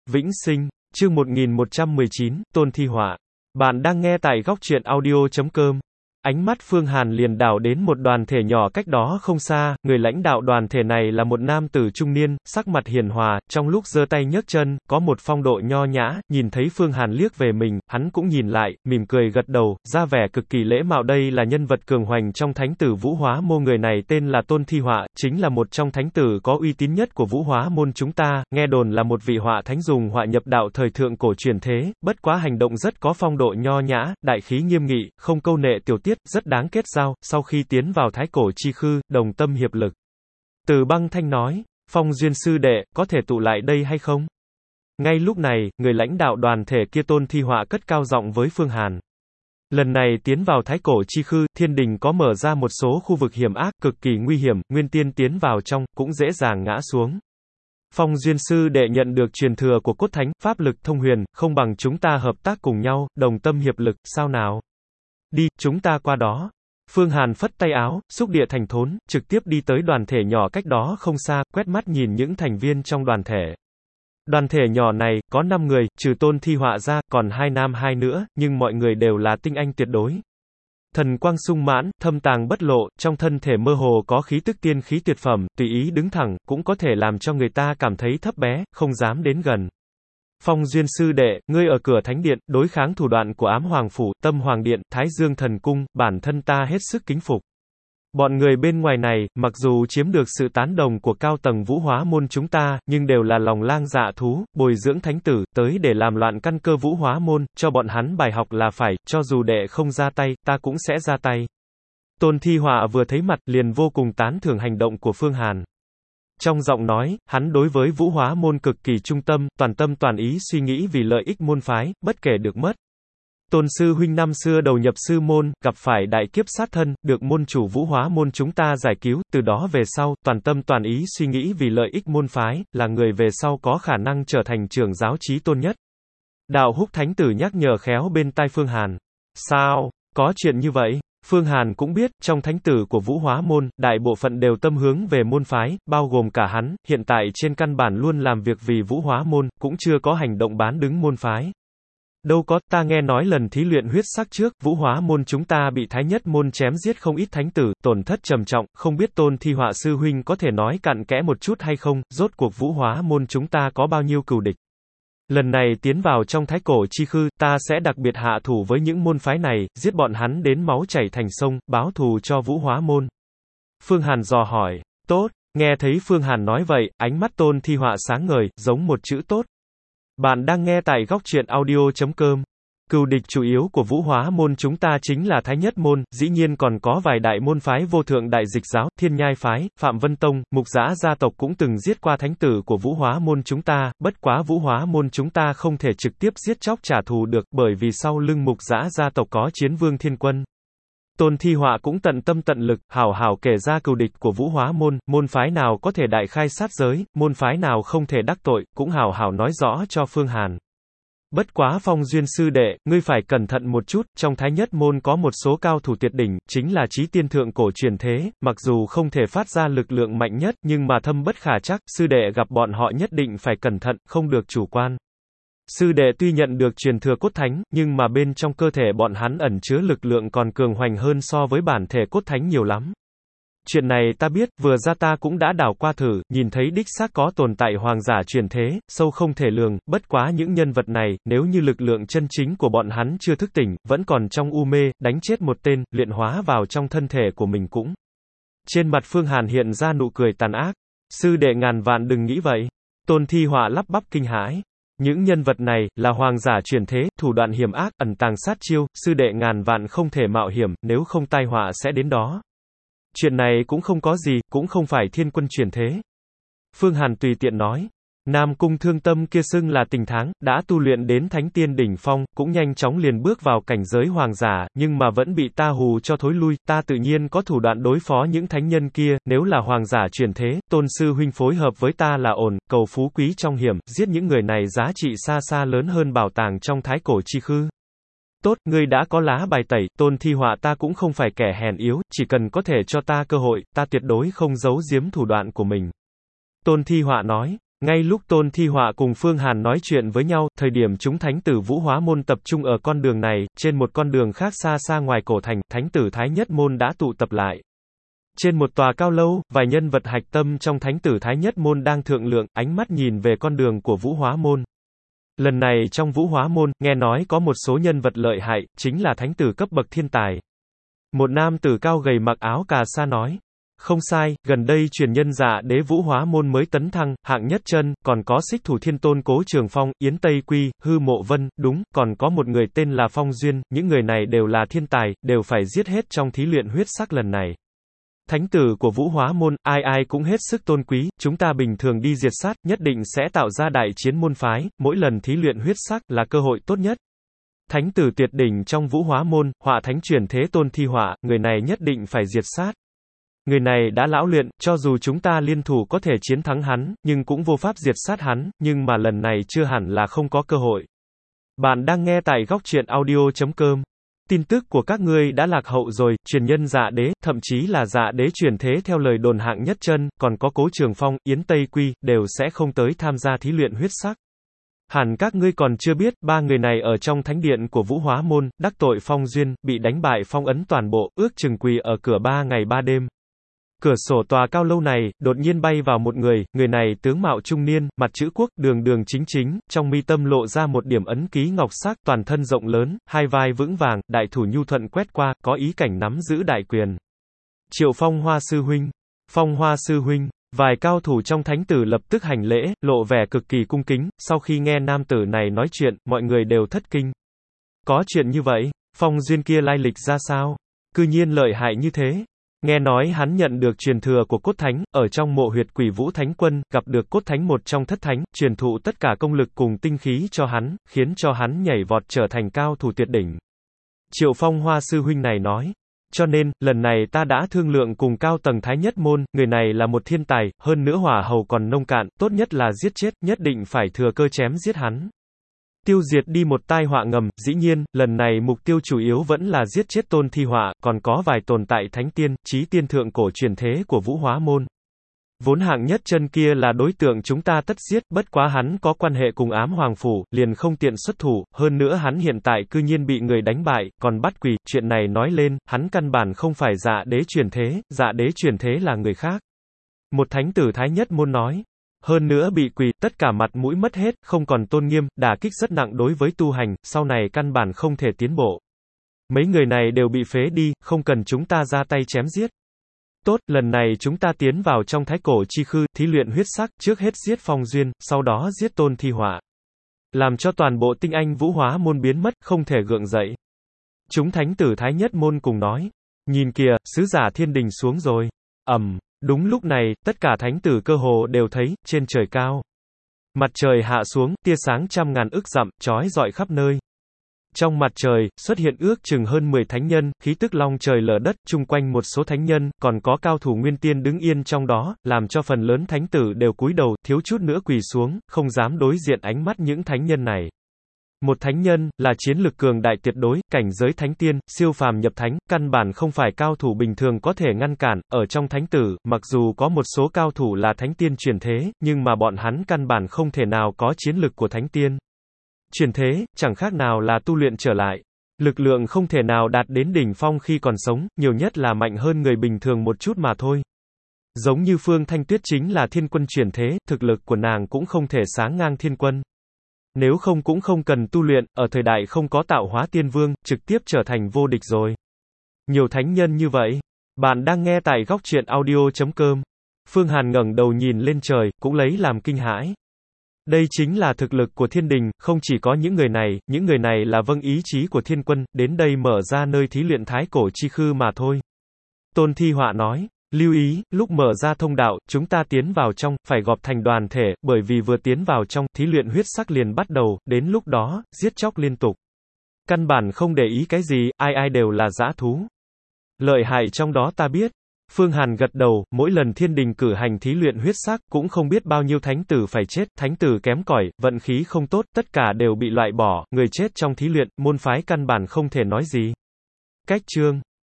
Vĩnh sinh, chương 1119, Tôn Thi Họa. Bạn đang nghe tại góc truyện audio.com. Ánh mắt Phương Hàn liền đảo đến một đoàn thể nhỏ cách đó không xa, người lãnh đạo đoàn thể này là một nam tử trung niên, sắc mặt hiền hòa, trong lúc giơ tay nhấc chân, có một phong độ nho nhã, nhìn thấy Phương Hàn liếc về mình, hắn cũng nhìn lại, mỉm cười gật đầu, ra vẻ cực kỳ lễ mạo. Đây là nhân vật cường hoành trong thánh tử Vũ Hóa Môn, người này tên là Tôn Thi Họa, chính là một trong thánh tử có uy tín nhất của Vũ Hóa Môn chúng ta, nghe đồn là một vị họa thánh dùng họa nhập đạo thời thượng cổ truyền thế, bất quá hành động rất có phong độ nho nhã, đại khí nghiêm nghị, không câu nệ tiểu tiết, rất đáng kết giao. Sau khi tiến vào thái cổ chi khư, đồng tâm hiệp lực. Từ Băng Thanh nói, Phong Duyên sư đệ, có thể tụ lại đây hay không? Ngay lúc này, người lãnh đạo đoàn thể kia Tôn Thi Họa cất cao giọng với Phương Hàn. Lần này tiến vào thái cổ chi khư, thiên đình có mở ra một số khu vực hiểm ác, cực kỳ nguy hiểm, nguyên tiên tiến vào trong, cũng dễ dàng ngã xuống. Phong Duyên sư đệ nhận được truyền thừa của cốt thánh, pháp lực thông huyền, không bằng chúng ta hợp tác cùng nhau, đồng tâm hiệp lực, sao nào? Đi, chúng ta qua đó. Phương Hàn phất tay áo, xúc địa thành thốn, trực tiếp đi tới đoàn thể nhỏ cách đó không xa, quét mắt nhìn những thành viên trong đoàn thể. Đoàn thể nhỏ này, có 5 người, trừ Tôn Thi Họa ra, còn 2 nam 2 nữ, nhưng mọi người đều là tinh anh tuyệt đối. Thần quang sung mãn, thâm tàng bất lộ, trong thân thể mơ hồ có khí tức tiên khí tuyệt phẩm, tùy ý đứng thẳng, cũng có thể làm cho người ta cảm thấy thấp bé, không dám đến gần. Phong Duyên sư đệ, ngươi ở cửa thánh điện, đối kháng thủ đoạn của Ám Hoàng Phủ, Tâm Hoàng Điện, Thái Dương Thần Cung, bản thân ta hết sức kính phục. Bọn người bên ngoài này, mặc dù chiếm được sự tán đồng của cao tầng Vũ Hóa Môn chúng ta, nhưng đều là lòng lang dạ thú, bồi dưỡng thánh tử, tới để làm loạn căn cơ Vũ Hóa Môn, cho bọn hắn bài học là phải, cho dù đệ không ra tay, ta cũng sẽ ra tay. Tôn Thi Họa vừa thấy mặt, liền vô cùng tán thưởng hành động của Phương Hàn. Trong giọng nói, hắn đối với Vũ Hóa Môn cực kỳ trung tâm toàn ý suy nghĩ vì lợi ích môn phái, bất kể được mất. Tôn sư huynh năm xưa đầu nhập sư môn, gặp phải đại kiếp sát thân, được môn chủ Vũ Hóa Môn chúng ta giải cứu, từ đó về sau, toàn ý suy nghĩ vì lợi ích môn phái, là người về sau có khả năng trở thành trưởng giáo chí tôn nhất. Đạo Húc thánh tử nhắc nhở khéo bên tai Phương Hàn. Sao? Có chuyện như vậy? Phương Hàn cũng biết, trong thánh tử của Vũ Hóa Môn, đại bộ phận đều tâm hướng về môn phái, bao gồm cả hắn, hiện tại trên căn bản luôn làm việc vì Vũ Hóa Môn, cũng chưa có hành động bán đứng môn phái. Đâu có, ta nghe nói lần thí luyện huyết sắc trước, Vũ Hóa Môn chúng ta bị Thái Nhất Môn chém giết không ít thánh tử, tổn thất trầm trọng, không biết Tôn Thi Họa sư huynh có thể nói cặn kẽ một chút hay không, rốt cuộc Vũ Hóa Môn chúng ta có bao nhiêu cừu địch. Lần này tiến vào trong thái cổ chi khư, ta sẽ đặc biệt hạ thủ với những môn phái này, giết bọn hắn đến máu chảy thành sông, báo thù cho Vũ Hóa Môn. Phương Hàn dò hỏi, tốt, nghe thấy Phương Hàn nói vậy, ánh mắt Tôn Thi Họa sáng ngời, giống một chữ tốt. Bạn đang nghe tại góc truyện audio.com. Cừu địch chủ yếu của Vũ Hóa Môn chúng ta chính là Thái Nhất Môn, dĩ nhiên còn có vài đại môn phái vô thượng đại dịch giáo, Thiên Nhai Phái, Phạm Vân Tông, Mục Giã gia tộc cũng từng giết qua thánh tử của Vũ Hóa Môn chúng ta, bất quá Vũ Hóa Môn chúng ta không thể trực tiếp giết chóc trả thù được, bởi vì sau lưng Mục Giã gia tộc có Chiến Vương Thiên Quân. Tôn Thi Họa cũng tận tâm tận lực, hảo kể ra cừu địch của Vũ Hóa Môn, môn phái nào có thể đại khai sát giới, môn phái nào không thể đắc tội, cũng hảo nói rõ cho Phương Hàn. Bất quá Phong Duyên sư đệ, ngươi phải cẩn thận một chút, trong Thái Nhất Môn có một số cao thủ tuyệt đỉnh, chính là chí tiên thượng cổ truyền thế, mặc dù không thể phát ra lực lượng mạnh nhất, nhưng mà thâm bất khả trắc, sư đệ gặp bọn họ nhất định phải cẩn thận, không được chủ quan. Sư đệ tuy nhận được truyền thừa cốt thánh, nhưng mà bên trong cơ thể bọn hắn ẩn chứa lực lượng còn cường hoành hơn so với bản thể cốt thánh nhiều lắm. Chuyện này ta biết, vừa ra ta cũng đã đảo qua thử, nhìn thấy đích xác có tồn tại hoàng giả truyền thế, sâu không thể lường, bất quá những nhân vật này, nếu như lực lượng chân chính của bọn hắn chưa thức tỉnh, vẫn còn trong u mê, đánh chết một tên, luyện hóa vào trong thân thể của mình cũng. Trên mặt Phương Hàn hiện ra nụ cười tàn ác. Sư đệ ngàn vạn đừng nghĩ vậy. Tôn Thi Họa lắp bắp kinh hãi. Những nhân vật này, là hoàng giả truyền thế, thủ đoạn hiểm ác, ẩn tàng sát chiêu, sư đệ ngàn vạn không thể mạo hiểm, nếu không tai họa sẽ đến đó. Chuyện này cũng không có gì, cũng không phải thiên quân truyền thế. Phương Hàn tùy tiện nói. Nam Cung Thương Tâm kia xưng là tình tháng, đã tu luyện đến thánh tiên đỉnh phong, cũng nhanh chóng liền bước vào cảnh giới hoàng giả, nhưng mà vẫn bị ta hù cho thối lui, ta tự nhiên có thủ đoạn đối phó những thánh nhân kia, nếu là hoàng giả truyền thế, Tôn sư huynh phối hợp với ta là ổn, cầu phú quý trong hiểm, giết những người này giá trị xa lớn hơn bảo tàng trong thái cổ chi khư. Tốt, ngươi đã có lá bài tẩy, Tôn Thi Họa ta cũng không phải kẻ hèn yếu, chỉ cần có thể cho ta cơ hội, ta tuyệt đối không giấu giếm thủ đoạn của mình. Tôn Thi Họa nói. Ngay lúc Tôn Thi Họa cùng Phương Hàn nói chuyện với nhau, thời điểm chúng thánh tử Vũ Hóa Môn tập trung ở con đường này, trên một con đường khác xa xa ngoài cổ thành, thánh tử Thái Nhất Môn đã tụ tập lại. Trên một tòa cao lâu, vài nhân vật hạch tâm trong thánh tử Thái Nhất Môn đang thượng lượng, ánh mắt nhìn về con đường của Vũ Hóa Môn. Lần này trong Vũ Hóa Môn, nghe nói có một số nhân vật lợi hại, chính là thánh tử cấp bậc thiên tài. Một nam tử cao gầy mặc áo cà sa nói. Không sai, gần đây truyền nhân Dạ Đế Vũ Hóa Môn mới tấn thăng, hạng nhất chân, còn có Xích Thủ Thiên Tôn Cố Trường Phong, Yến Tây Quy, Hư Mộ Vân, đúng, còn có một người tên là Phong Duyên, những người này đều là thiên tài, đều phải giết hết trong thí luyện huyết sắc lần này. Thánh tử của Vũ Hóa Môn, ai ai cũng hết sức tôn quý, chúng ta bình thường đi diệt sát, nhất định sẽ tạo ra đại chiến môn phái, mỗi lần thí luyện huyết sắc là cơ hội tốt nhất. Thánh tử tuyệt đỉnh trong Vũ Hóa Môn, Họa Thánh chuyển thế Tôn Thi Họa, người này nhất định phải diệt sát. Người này đã lão luyện, cho dù chúng ta liên thủ có thể chiến thắng hắn, nhưng cũng vô pháp diệt sát hắn, nhưng mà lần này chưa hẳn là không có cơ hội. Bạn đang nghe tại góc truyện audio.com. Tin tức của các ngươi đã lạc hậu rồi, truyền nhân Dạ Đế, thậm chí là Dạ Đế chuyển thế theo lời đồn hạng nhất chân, còn có Cố Trường Phong, Yến Tây Quy, đều sẽ không tới tham gia thí luyện huyết sắc. Hẳn các ngươi còn chưa biết, ba người này ở trong thánh điện của Vũ Hóa Môn, đắc tội Phong Duyên, bị đánh bại phong ấn toàn bộ, ước chừng quỳ ở cửa 3 ngày 3 đêm. Cửa sổ tòa cao lâu này, đột nhiên bay vào một người này tướng mạo trung niên, mặt chữ quốc, đường đường chính chính, trong mi tâm lộ ra một điểm ấn ký ngọc sắc, toàn thân rộng lớn, hai vai vững vàng, đại thủ nhu thuận quét qua, có ý cảnh nắm giữ đại quyền. Triệu Phong Hoa sư huynh, Phong Hoa sư huynh, vài cao thủ trong thánh tử lập tức hành lễ, lộ vẻ cực kỳ cung kính, sau khi nghe nam tử này nói chuyện, mọi người đều thất kinh. Có chuyện như vậy, Phong Duyên kia lai lịch ra sao? Cư nhiên lợi hại như thế. Nghe nói hắn nhận được truyền thừa của cốt thánh, ở trong mộ huyệt Quỷ Vũ Thánh Quân, gặp được cốt thánh một trong thất thánh, truyền thụ tất cả công lực cùng tinh khí cho hắn, khiến cho hắn nhảy vọt trở thành cao thủ tuyệt đỉnh. Triệu Phong Hoa sư huynh này nói. Cho nên, lần này ta đã thương lượng cùng cao tầng Thái Nhất Môn, người này là một thiên tài, hơn nữa hỏa hầu còn nông cạn, tốt nhất là giết chết, nhất định phải thừa cơ chém giết hắn. Tiêu diệt đi một tai họa ngầm, dĩ nhiên, lần này mục tiêu chủ yếu vẫn là giết chết Tôn Thi Họa, còn có vài tồn tại thánh tiên, chí tiên thượng cổ truyền thế của Vũ Hóa Môn. Vốn hạng nhất chân kia là đối tượng chúng ta tất giết, bất quá hắn có quan hệ cùng ám hoàng phủ, liền không tiện xuất thủ, hơn nữa hắn hiện tại cư nhiên bị người đánh bại, còn bắt quỳ, chuyện này nói lên, hắn căn bản không phải Dạ Đế truyền thế, Dạ Đế truyền thế là người khác. Một thánh tử Thái Nhất Môn nói. Hơn nữa bị quỳ, tất cả mặt mũi mất hết, không còn tôn nghiêm, đả kích rất nặng đối với tu hành, sau này căn bản không thể tiến bộ. Mấy người này đều bị phế đi, không cần chúng ta ra tay chém giết. Tốt, lần này chúng ta tiến vào trong thái cổ chi khư, thí luyện huyết sắc, trước hết giết Phong Duyên, sau đó giết Tôn Thi Họa. Làm cho toàn bộ tinh anh Vũ Hóa Môn biến mất, không thể gượng dậy. Chúng thánh tử Thái Nhất Môn cùng nói. Nhìn kìa, sứ giả thiên đình xuống rồi. Đúng lúc này, tất cả thánh tử cơ hồ đều thấy, trên trời cao. Mặt trời hạ xuống, tia sáng trăm ngàn ức dặm, chói rọi khắp nơi. Trong mặt trời, xuất hiện ước chừng hơn 10 thánh nhân, khí tức long trời lở đất, chung quanh một số thánh nhân, còn có cao thủ nguyên tiên đứng yên trong đó, làm cho phần lớn thánh tử đều cúi đầu, thiếu chút nữa quỳ xuống, không dám đối diện ánh mắt những thánh nhân này. Một thánh nhân, là chiến lực cường đại tuyệt đối, cảnh giới thánh tiên, siêu phàm nhập thánh, căn bản không phải cao thủ bình thường có thể ngăn cản, ở trong thánh tử, mặc dù có một số cao thủ là thánh tiên chuyển thế, nhưng mà bọn hắn căn bản không thể nào có chiến lực của thánh tiên. Chuyển thế, chẳng khác nào là tu luyện trở lại. Lực lượng không thể nào đạt đến đỉnh phong khi còn sống, nhiều nhất là mạnh hơn người bình thường một chút mà thôi. Giống như Phương Thanh Tuyết chính là thiên quân chuyển thế, thực lực của nàng cũng không thể sánh ngang thiên quân. Nếu không cũng không cần tu luyện, ở thời đại không có tạo hóa tiên vương, trực tiếp trở thành vô địch rồi. Nhiều thánh nhân như vậy. Bạn đang nghe tại góc truyện audio.com. Phương Hàn ngẩng đầu nhìn lên trời, cũng lấy làm kinh hãi. Đây chính là thực lực của thiên đình, không chỉ có những người này là vâng ý chí của thiên quân, đến đây mở ra nơi thí luyện thái cổ chi khư mà thôi. Tôn Thi Họa nói. Lưu ý, lúc mở ra thông đạo, chúng ta tiến vào trong, phải gộp thành đoàn thể, bởi vì vừa tiến vào trong, thí luyện huyết sắc liền bắt đầu, đến lúc đó, giết chóc liên tục. Căn bản không để ý cái gì, ai đều là dã thú. Lợi hại trong đó ta biết. Phương Hàn gật đầu, mỗi lần thiên đình cử hành thí luyện huyết sắc, cũng không biết bao nhiêu thánh tử phải chết, thánh tử kém cỏi, vận khí không tốt, tất cả đều bị loại bỏ, người chết trong thí luyện, môn phái căn bản không thể nói gì. Cách chương